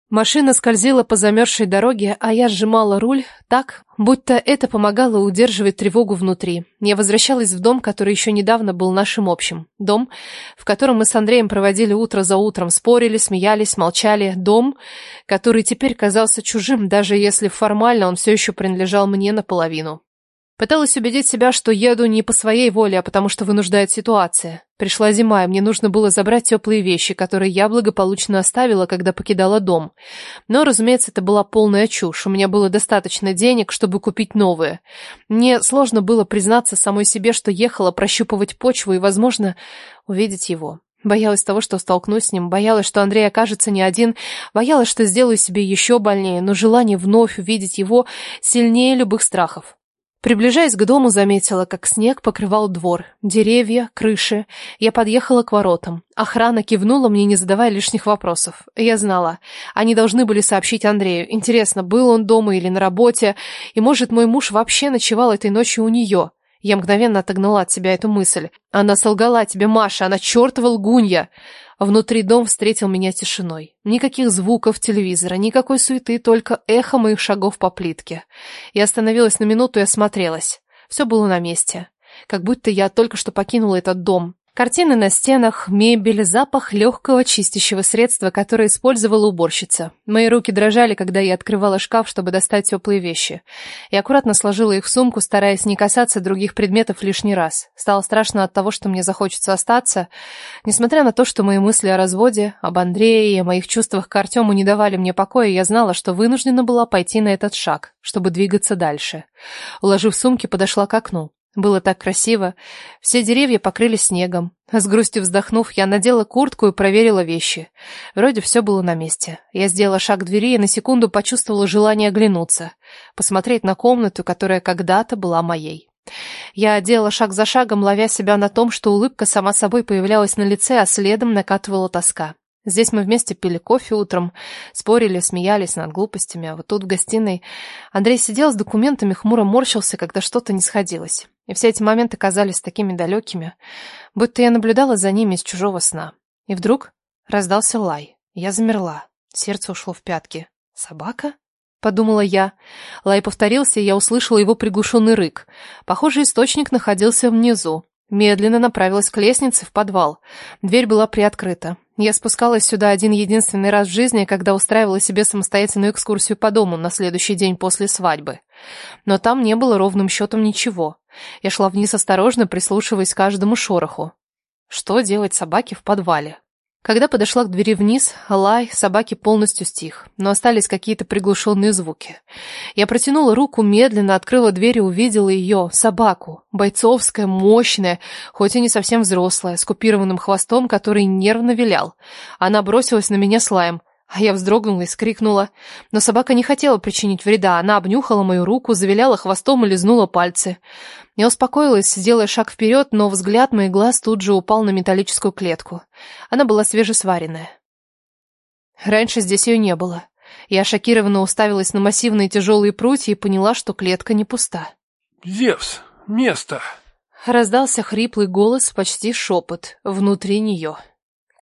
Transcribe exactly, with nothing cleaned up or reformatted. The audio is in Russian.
Машина скользила по замерзшей дороге, а я сжимала руль так, будто это помогало удерживать тревогу внутри. Я возвращалась в дом, который еще недавно был нашим общим. Дом, в котором мы с Андреем проводили утро за утром, спорили, смеялись, молчали. Дом, который теперь казался чужим, даже если формально он все еще принадлежал мне наполовину. Пыталась убедить себя, что еду не по своей воле, а потому что вынуждает ситуация. Пришла зима, и мне нужно было забрать теплые вещи, которые я благополучно оставила, когда покидала дом. Но, разумеется, это была полная чушь. У меня было достаточно денег, чтобы купить новые. Мне сложно было признаться самой себе, что ехала прощупывать почву и, возможно, увидеть его. Боялась того, что столкнусь с ним, боялась, что Андрей окажется не один, боялась, что сделаю себе еще больнее, но желание вновь увидеть его сильнее любых страхов. Приближаясь к дому, заметила, как снег покрывал двор, деревья, крыши. Я подъехала к воротам. Охрана кивнула мне, не задавая лишних вопросов. Я знала. Они должны были сообщить Андрею. Интересно, был он дома или на работе? И, может, мой муж вообще ночевал этой ночью у нее? Я мгновенно отогнала от себя эту мысль. Она солгала тебе, Маша, она чертова лгунья. Внутри дом встретил меня тишиной. Никаких звуков телевизора, никакой суеты, только эхо моих шагов по плитке. Я остановилась на минуту и осмотрелась. Все было на месте. Как будто я только что покинула этот дом. Картины на стенах, мебель, запах легкого чистящего средства, которое использовала уборщица. Мои руки дрожали, когда я открывала шкаф, чтобы достать теплые вещи. Я аккуратно сложила их в сумку, стараясь не касаться других предметов лишний раз. Стало страшно от того, что мне захочется остаться. Несмотря на то, что мои мысли о разводе, об Андрее и о моих чувствах к Артему не давали мне покоя, я знала, что вынуждена была пойти на этот шаг, чтобы двигаться дальше. Уложив сумки, подошла к окну. Было так красиво. Все деревья покрылись снегом. С грустью вздохнув, я надела куртку и проверила вещи. Вроде все было на месте. Я сделала шаг к двери и на секунду почувствовала желание оглянуться, посмотреть на комнату, которая когда-то была моей. Я делала шаг за шагом, ловя себя на том, что улыбка сама собой появлялась на лице, а следом накатывала тоска. Здесь мы вместе пили кофе утром, спорили, смеялись над глупостями, а вот тут в гостиной Андрей сидел с документами, хмуро морщился, когда что-то не сходилось. И все эти моменты казались такими далекими, будто я наблюдала за ними из чужого сна. И вдруг раздался лай. Я замерла, сердце ушло в пятки. «Собака?» — подумала я. Лай повторился, и я услышала его приглушенный рык. Похоже, источник находился внизу. Медленно направилась к лестнице в подвал. Дверь была приоткрыта. Я спускалась сюда один единственный раз в жизни, когда устраивала себе самостоятельную экскурсию по дому на следующий день после свадьбы. Но там не было ровным счетом ничего. Я шла вниз осторожно, прислушиваясь к каждому шороху. Что делать собаке в подвале? Когда подошла к двери вниз, лай собаки полностью стих, но остались какие-то приглушенные звуки. Я протянула руку, медленно открыла дверь и увидела ее, собаку, бойцовская, мощная, хоть и не совсем взрослая, с купированным хвостом, который нервно вилял. Она бросилась на меня с лаем, а я вздрогнула и скрикнула. Но собака не хотела причинить вреда, она обнюхала мою руку, завиляла хвостом и лизнула пальцы. Я успокоилась, делая шаг вперед, но взгляд моих глаз тут же упал на металлическую клетку. Она была свежесваренная. Раньше здесь ее не было. Я шокированно уставилась на массивные тяжелые прутья и поняла, что клетка не пуста. «Зевс, место!» Раздался хриплый голос, почти шепот, внутри нее.